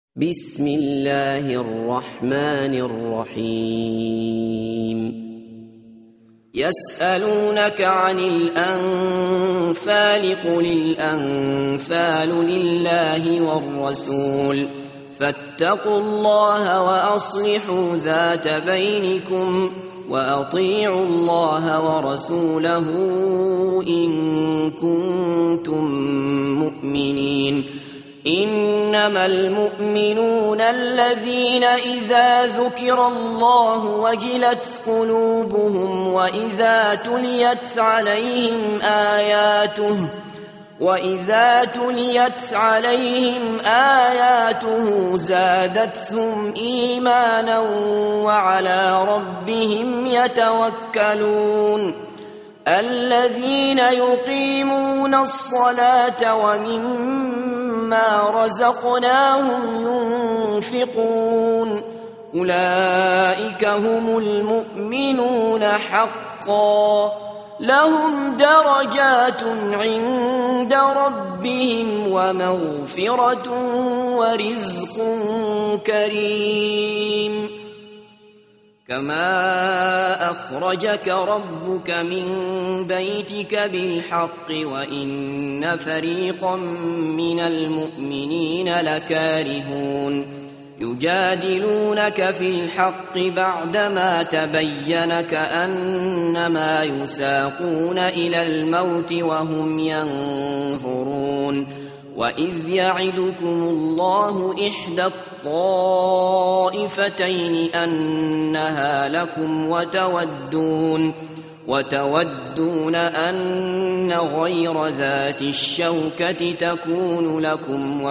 بسم الله الرحمن الرحيم يسألونك عن الأنفال قل الأنفال لله والرسول فاتقوا الله وأصلحوا ذات بينكم وأطيعوا الله ورسوله إن كنتم مؤمنين إنما المؤمنون الذين إذا ذكر الله وجلت قلوبهم وإذا تليت عليهم آياته زادتهم إيمانا وعلى ربهم يتوكلون الذين يقيمون الصلاة ومما رزقناهم ينفقون أولئك هم المؤمنون حقا لهم درجات عند ربهم ومغفرة ورزق كريم كما أخرجك ربك من بيتك بالحق وإن فريقا من المؤمنين لكارهون يجادلونك في الحق بعدما تبين كأنما يساقون إلى الموت وهم ينظرون وإذ يعدكم الله إحدى الطائفتين أنها لكم وتودون أن غير ذات الشوكة تكون لكم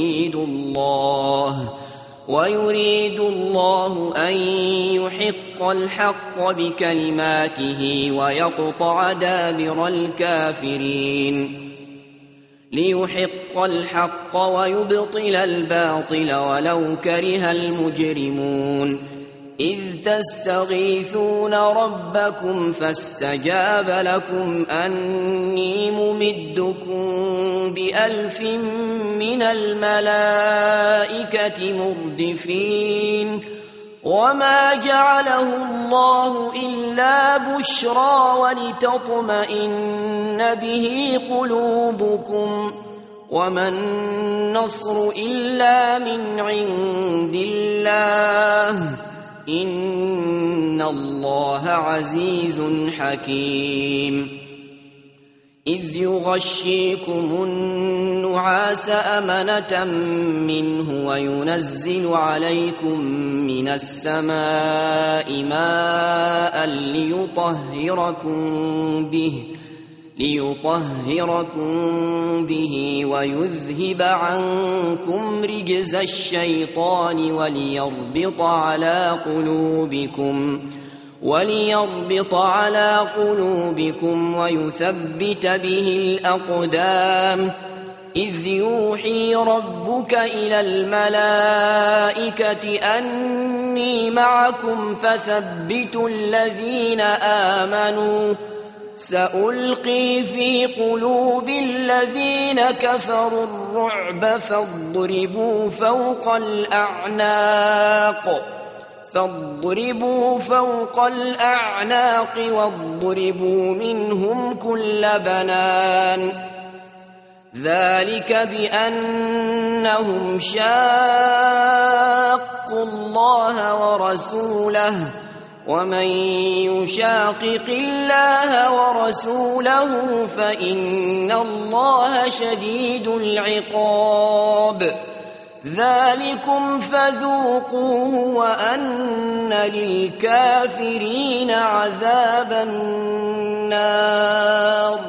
ويريد الله أن يحق الحق بكلماته ويقطع دابر الكافرين ليحق الحق ويبطل الباطل ولو كره المجرمون إذ تستغيثون ربكم فاستجاب لكم أني ممدكم ب1000 من الملائكة مردفين وما جعله الله إلا بشرى ولتطمئن به قلوبكم وما النصر إلا من عند الله إن الله عزيز حكيم إذ يغشيكم النعاس أمنة منه وينزل عليكم من السماء ماء ليطهركم به ويذهب عنكم رجز الشيطان وليربط على قلوبكم ويثبت به الأقدام إذ يوحي ربك إلى الملائكة أني معكم فثبتوا الذين آمنوا سألقي في قلوب الذين كفروا الرعب فاضربوا فوق الأعناق واضربوا منهم كل بنان ذلك بأنهم شاقوا الله ورسوله ومن يشاقق الله ورسوله فإن الله شديد العقاب ذلكم فذوقوه وأن للكافرين عذاب النار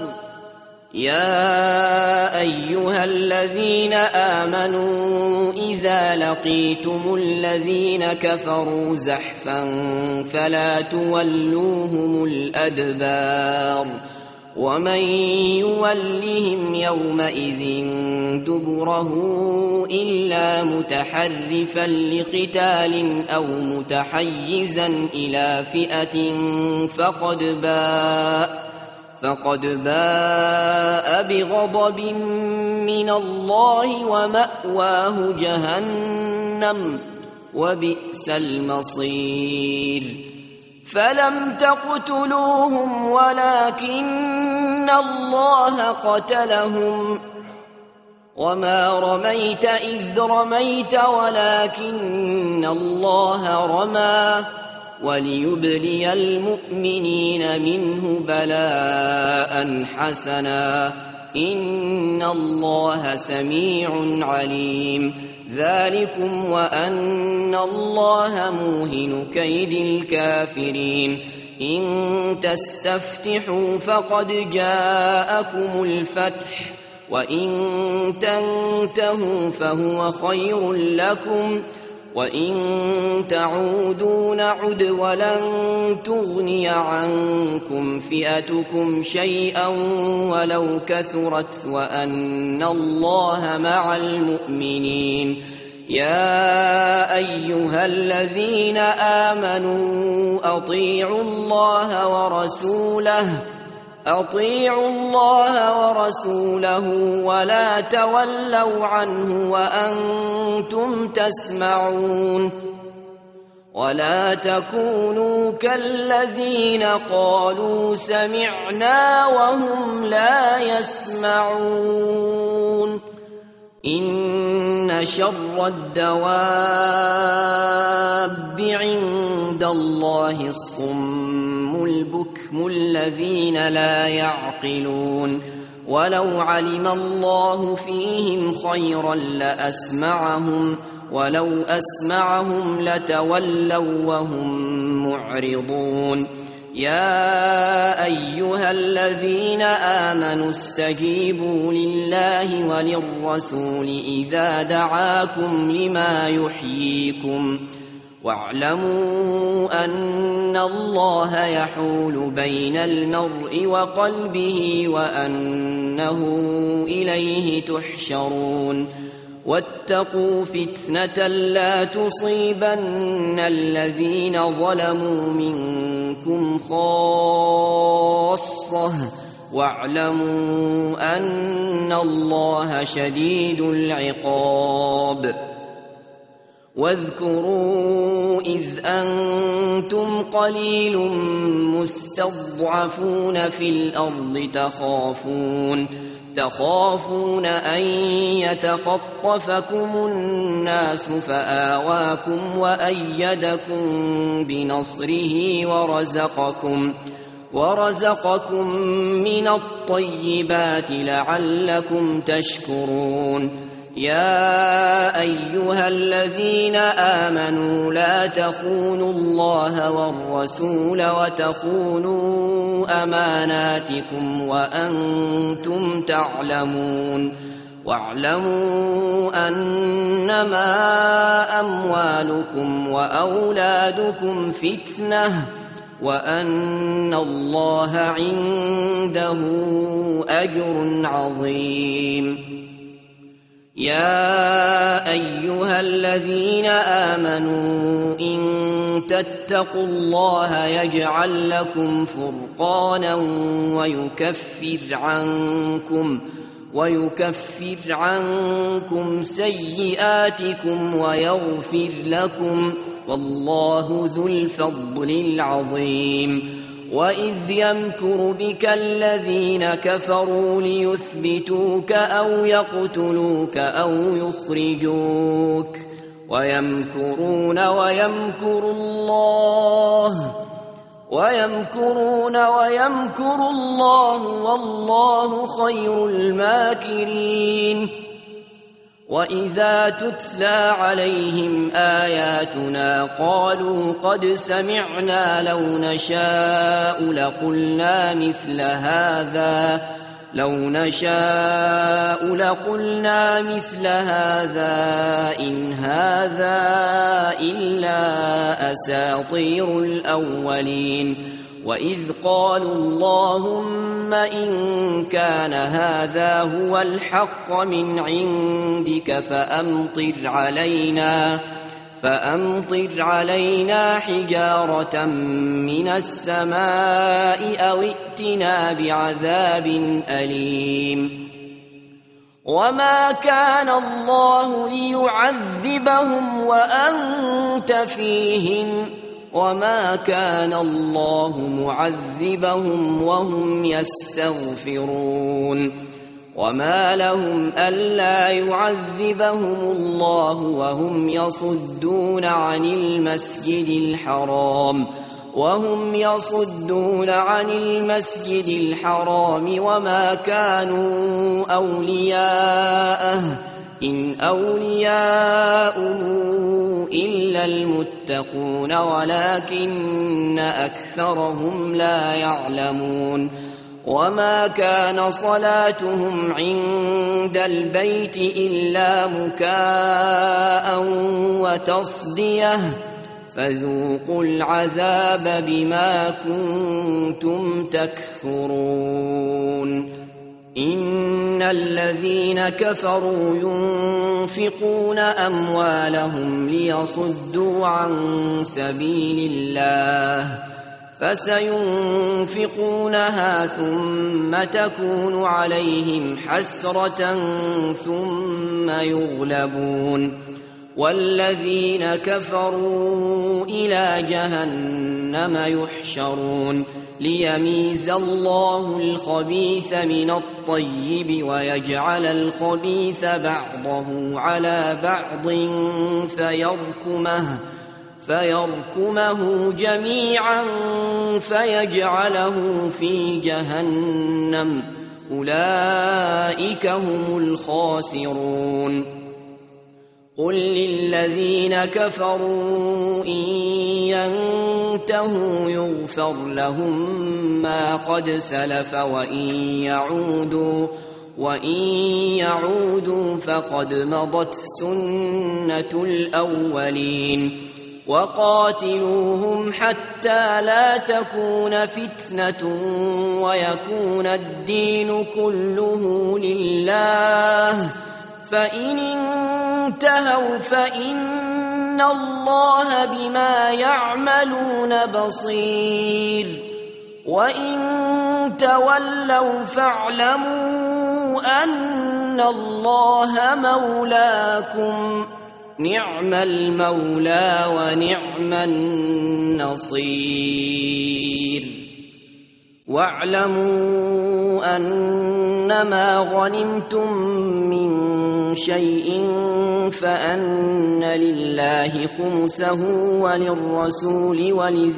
يا أيها الذين آمنوا إذا لقيتم الذين كفروا زحفا فلا تولوهم الأدبار ومن يولهم يومئذ دبره إلا متحرفا لقتال أو متحيزا إلى فئة فقد باء بغضب من الله ومأواه جهنم وبئس المصير فلم تقتلوهم ولكن الله قتلهم وما رميت إذ رميت ولكن الله رمى وليبلي المؤمنين منه بلاء حسنا إن الله سميع عليم ذلكم وأن الله موهن كيد الكافرين إن تستفتحوا فقد جاءكم الفتح وإن تنتهوا فهو خير لكم وإن تعودوا نعد ولن تغني عنكم فئتكم شيئا ولو كثرت وأن الله مع المؤمنين يا أيها الذين آمنوا أطيعوا الله ورسوله ولا تولوا عنه وأنتم تسمعون ولا تكونوا كالذين قالوا سمعنا وهم لا يسمعون إن شر الدواب عند الله الصم البكم الذين لا يعقلون ولو علم الله فيهم خيرا لأسمعهم ولو أسمعهم لتولوا وهم معرضون يا أيها الذين آمنوا استجيبوا لله وللرسول إذا دعاكم لما يحييكم واعلموا أن الله يحول بين المرء وقلبه وأنه إليه تحشرون واتقوا فتنة لا تصيبن الذين ظلموا منكم خاصة واعلموا أن الله شديد العقاب واذكروا إذ أنتم قليل مستضعفون في الأرض تخافون أن يتخطفكم الناس فآواكم وأيدكم بنصره ورزقكم من الطيبات لعلكم تشكرون يا أيها الذين آمنوا لا تخونوا الله والرسول وتخونوا أماناتكم وأنتم تعلمون واعلموا أنما أموالكم وأولادكم فتنة وأن الله عنده أجر عظيم يا أيها الذين آمنوا إن تتقوا الله يجعل لكم فرقانا ويكفر عنكم سيئاتكم ويغفر لكم والله ذو الفضل العظيم وإذ يمكر بك الذين كفروا ليثبتوك أو يقتلوك أو يخرجوك ويمكرون ويمكر الله والله خير الماكرين وإذا تتلى عليهم آياتنا قالوا قد سمعنا لو نشاء لقلنا مثل هذا إن هذا إلا أساطير الأولين وإذ قالوا اللهم إن كان هذا هو الحق من عندك فأمطر علينا حجارة من السماء أو ائتنا بعذاب أليم وما كان الله ليعذبهم وأنت فيهم وما كان الله معذبهم وهم يستغفرون وما لهم ألا يعذبهم الله وهم يصدون عن المسجد الحرام وما كانوا أولياءه إن أولياؤه إلا المتقون ولكن أكثرهم لا يعلمون وما كان صلاتهم عند البيت إلا مكاء وتصدية فذوقوا العذاب بما كنتم تكفرون إن الذين كفروا ينفقون أموالهم ليصدوا عن سبيل الله فسينفقونها ثم تكون عليهم حسرة ثم يغلبون والذين كفروا إلى جهنم يحشرون ليميز الله الخبيث من الطيب ويجعل الخبيث بعضه على بعض فيركمه جميعا فيجعله في جهنم أولئك هم الخاسرون قل للذين كفروا إن ينتهوا يغفر لهم ما قد سلف وإن يعودوا فقد مضت سنة الأولين وقاتلوهم حتى لا تكون فتنة ويكون الدين كله لله فإن انتهوا فإن الله بما يعملون بصير وإن تولوا فاعلموا أن الله مولاكم نعم المولى ونعم النصير واعلموا أنما غنمتم من شيء فأن لله خمسه وللرسول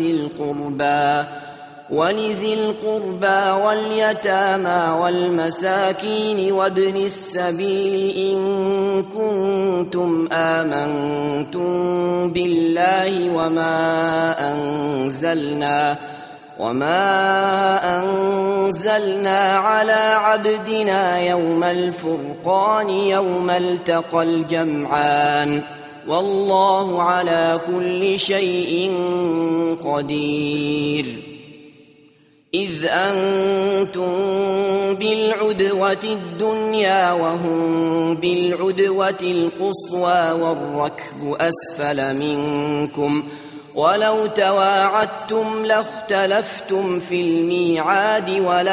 ولذي القربى واليتامى والمساكين وابن السبيل إن كنتم آمنتم بالله وما أنزلنا على عبدنا يوم الفرقان يوم التقى الجمعان والله على كل شيء قدير إذ أنتم بالعدوة الدنيا وهم بالعدوة القصوى والركب أسفل منكم ولو تواعدتم لاختلفتم في الميعاد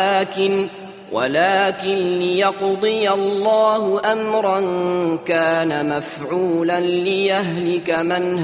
ولكن ليقضي الله أمرا كان مفعولا ليهلك من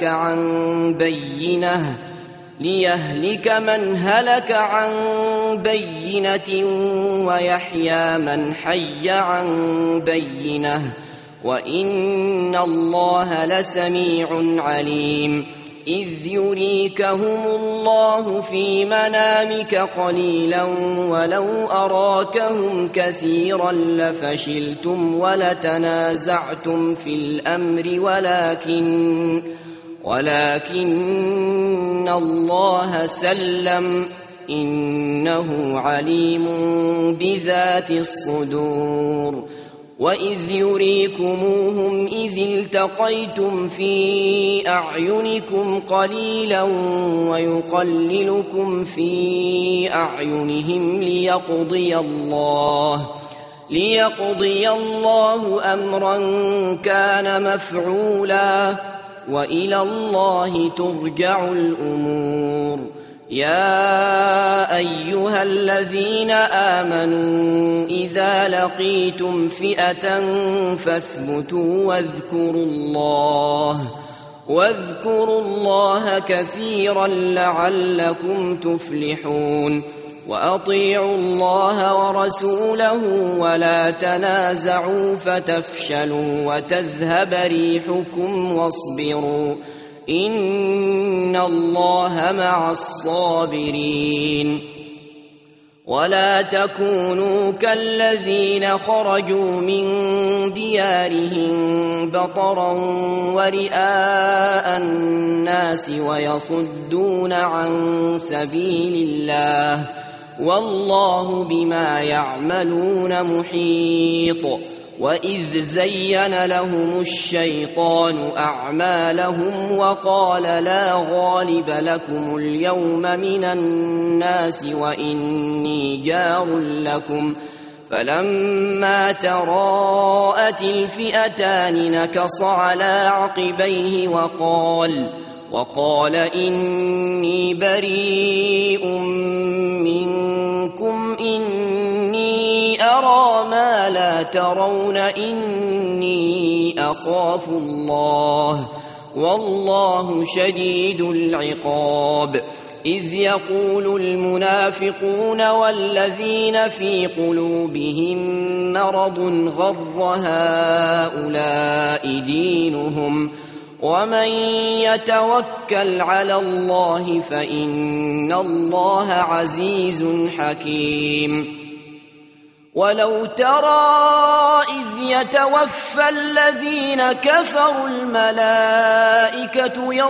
هلك عن بينة ويحيى من حي عن بينة وإن الله لسميع عليم إذ يريكهم الله في منامك قليلا ولو أراكهم كثيرا لفشلتم ولتنازعتم في الأمر ولكن الله سلم إنه عليم بذات الصدور وإذ يريكموهم إذ التقيتم في أعينكم قليلا ويقللكم في أعينهم ليقضي الله أمرا كان مفعولا وإلى الله ترجع الأمور. يا أيها الذين آمنوا إذا لقيتم فئة فاثبتوا واذكروا الله كثيرا لعلكم تفلحون. وأطيعوا الله ورسوله ولا تنازعوا فتفشلوا وتذهب ريحكم واصبروا إن الله مع الصابرين. ولا تكونوا كالذين خرجوا من ديارهم بطرا ورئاء الناس ويصدون عن سبيل الله والله بما يعملون محيط. وإذ زين لهم الشيطان أعمالهم وقال لا غالب لكم اليوم من الناس وإني جار لكم فلما تراءت الفئتان نكص على عقبيه وقال إني بريء منكم إني أرى ما لا ترون إني أخاف الله والله شديد العقاب. إذ يقول المنافقون والذين في قلوبهم مرض غر هؤلاء دينهم ومن يتوكل على الله فإن الله عزيز حكيم. ولو ترى إذ يتوفى الذين كفروا الملائكة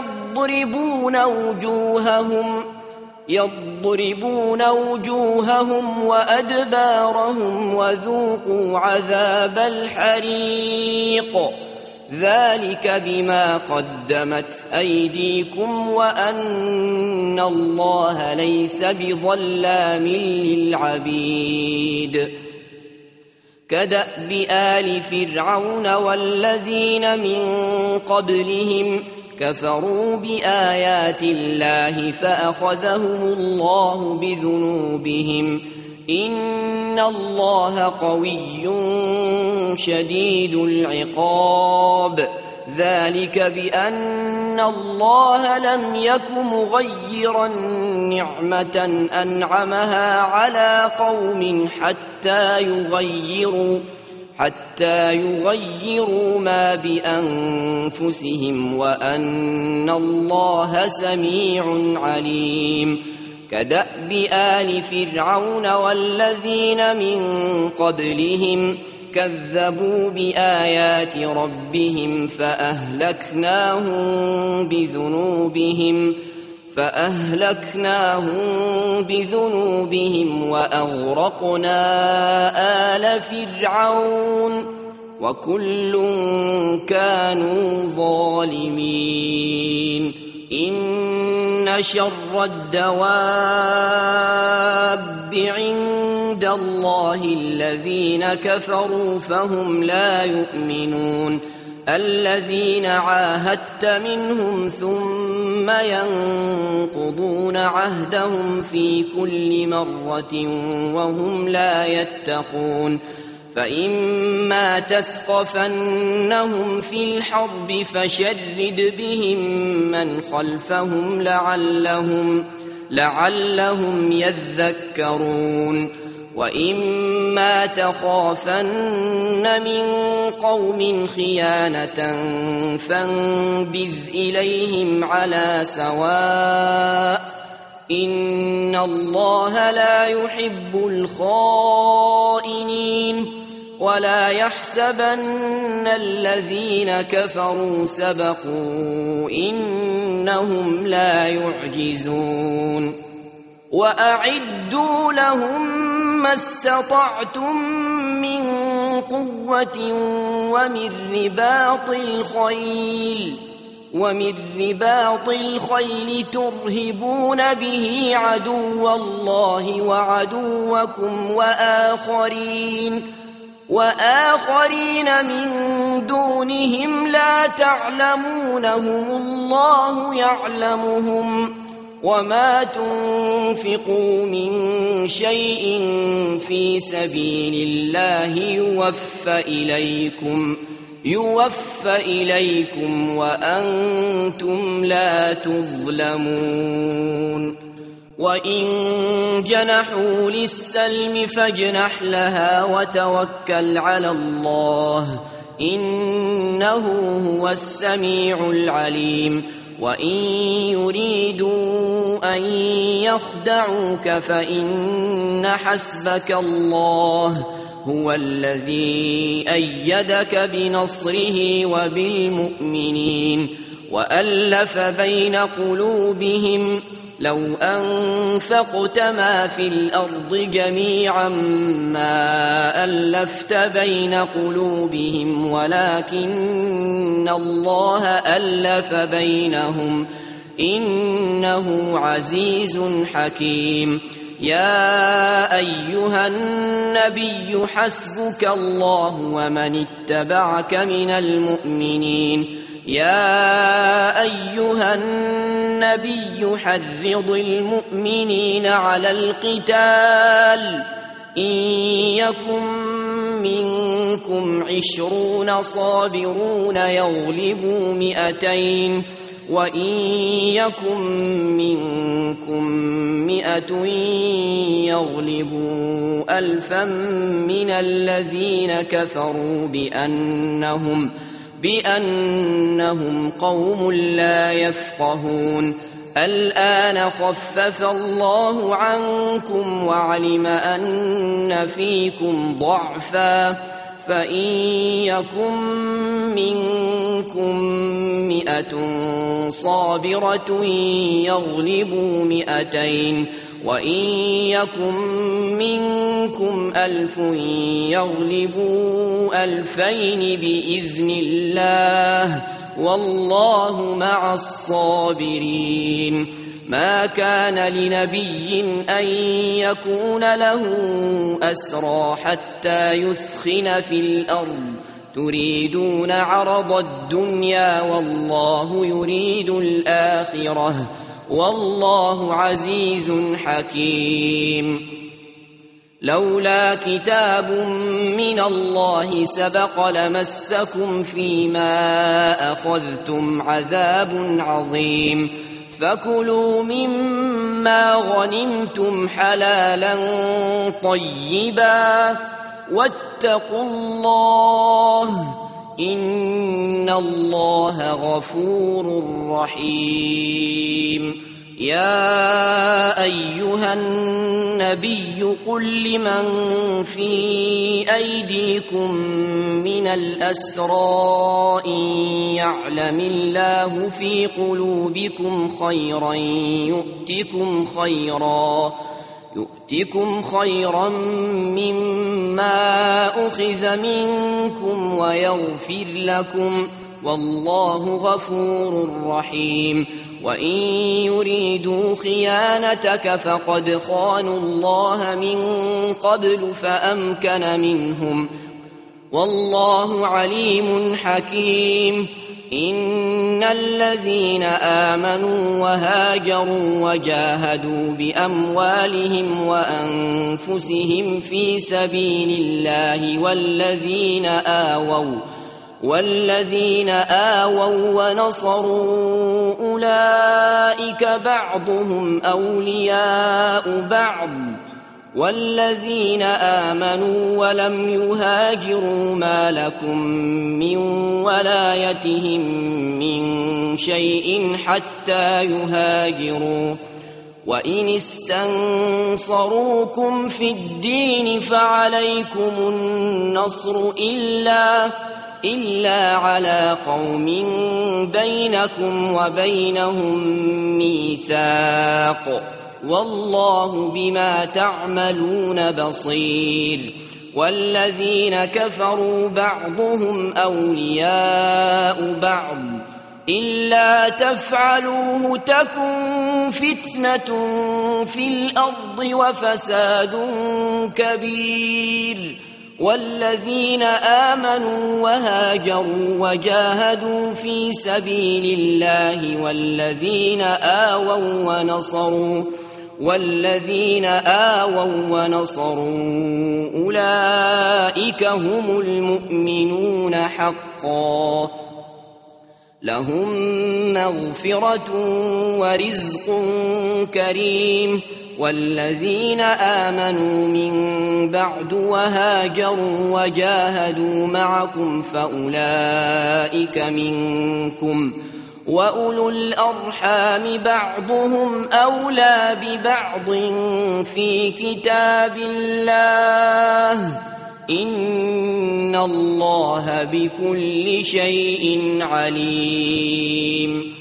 يضربون وجوههم وأدبارهم وذوقوا عذاب الحريق ذلك بما قدمت أيديكم وأن الله ليس بظلام للعبيد. كدأب آل فرعون والذين من قبلهم كفروا بآيات الله فأخذهم الله بذنوبهم إن الله قوي شديد العقاب. ذلك بأن الله لم يك مغيرا نعمة أنعمها على قوم حتى يغيروا ما بأنفسهم وأن الله سميع عليم. كدأب آل فرعون والذين من قبلهم كذبوا بآيات ربهم فأهلكناهم بذنوبهم وأغرقنا آل فرعون وكل كانوا ظالمين. إن شر الدواب عند الله الذين كفروا فهم لا يؤمنون. الذين عاهدت منهم ثم ينقضون عهدهم في كل مرة وهم لا يتقون. فإما تثقفنهم في الحرب فشرد بهم من خلفهم لعلهم يذكرون. وإما تخافن من قوم خيانة فانبذ إليهم على سواء إن الله لا يحب الخائنين. ولا يحسبن الذين كفروا سبقوا إنهم لا يعجزون. وأعدوا لهم ما استطعتم من قوة ومن رباط الخيل ترهبون به عدو الله وعدوكم وآخرين من دونهم لا لا تعلمونهم الله يعلمهم وما تنفقوا من شيء في سبيل الله يوفى إليكم وأنتم لا تظلمون وإن جنحوا للسلم فاجنح لها وتوكل على الله إنه هو السميع العليم وإن يريدوا أن يخدعوك فإن حسبك الله هو الذي أيدك بنصره وبالمؤمنين وألف بين قلوبهم لو أنفقت ما في الأرض جميعا ما ألفت بين قلوبهم ولكن الله ألف بينهم إنه عزيز حكيم يا أيها النبي حسبك الله ومن اتبعك من المؤمنين يا أيها النبي حرض المؤمنين على القتال إن يكن منكم 20 صابرون يغلبوا 200 وإن يكن منكم 100 يغلبوا 1000 من الذين كفروا بأنهم قوم لا يفقهون الآن خفف الله عنكم وعلم أن فيكم ضعفا فإن يكن منكم 100 صابرة يغلبوا 200 وإن يكن منكم 1000 يغلبوا 2000 بإذن الله والله مع الصابرين ما كان لنبي أن يكون له أسرى حتى يثخن في الأرض تريدون عرض الدنيا والله يريد الآخرة والله عزيز حكيم لولا كتاب من الله سبق لمسكم فيما أخذتم عذاب عظيم فكلوا مما غنمتم حلالا طيبا واتقوا الله إن الله غفور رحيم يا أيها النبي قل لمن في أيديكم من الأسرى إن يعلم الله في قلوبكم خيرا يؤتكم خيرا مما أخذ منكم ويغفر لكم والله غفور رحيم وإن يريدوا خيانتك فقد خانوا الله من قبل فأمكن منهم والله عليم حكيم إن الذين آمنوا وهاجروا وجاهدوا بأموالهم وأنفسهم في سبيل الله والذين آووا ونصروا أولئك بعضهم أولياء بعض والذين آمنوا ولم يهاجروا ما لكم من ولايتهم من شيء حتى يهاجروا وإن استنصروكم في الدين فعليكم النصر إلا على قوم بينكم وبينهم ميثاق والله بما تعملون بصير والذين كفروا بعضهم أولياء بعض إلا تفعلوه تكن فتنة في الأرض وفساد كبير والذين آمنوا وهاجروا وجاهدوا في سبيل الله والذين آووا ونصروا أولئك هم المؤمنون حقا لهم مغفرة ورزق كريم والذين آمنوا من بعد وهاجروا وجاهدوا معكم فأولئك منكم وأولو الأرحام بعضهم أولى ببعض في كتاب الله إن الله بكل شيء عليم